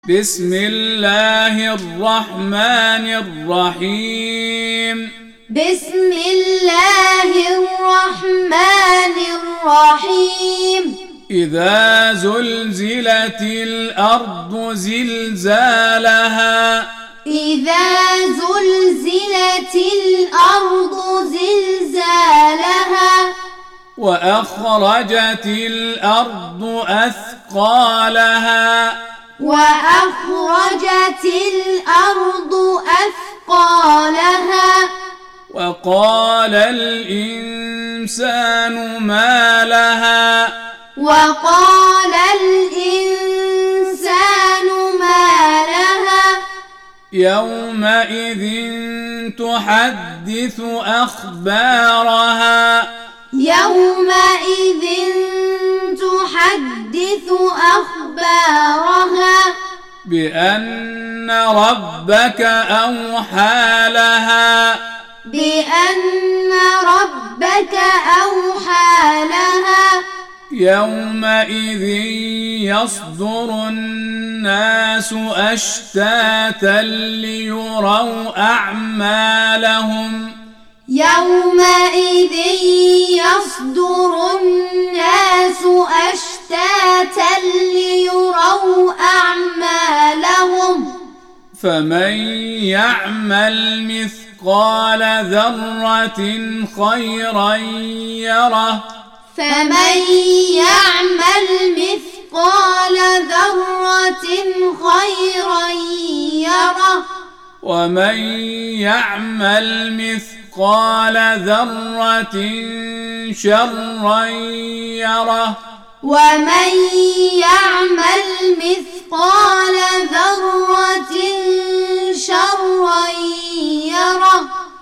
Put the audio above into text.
بسم الله الرحمن الرحيم. بسم الله الرحمن الرحيم. إذا زلزلت الأرض زلزالها. إذا زلزلت الأرض زلزالها. وأخرجت الأرض أثقالها. وأخرجت الأرض أثقالها. وقال الإنسان ما لها. وقال الإنسان ما لها. يومئذ تحدث أخبارها. يومئذ تحدث أخبارها. بأن ربك أوحى لها. بأن ربك أوحى لها. يومئذ يصدر الناس أشتاتا ليروا أعمالهم. يومئذ يصدر الناس أشتاتا ليروا أعمالهم. فمن يعمل مثقال ذرة خيرا يره. فمن يعمل مثقال ذرة خيرا يره. ومن يعمل مثقال ذرة شرا يره. ومن يعمل مثقال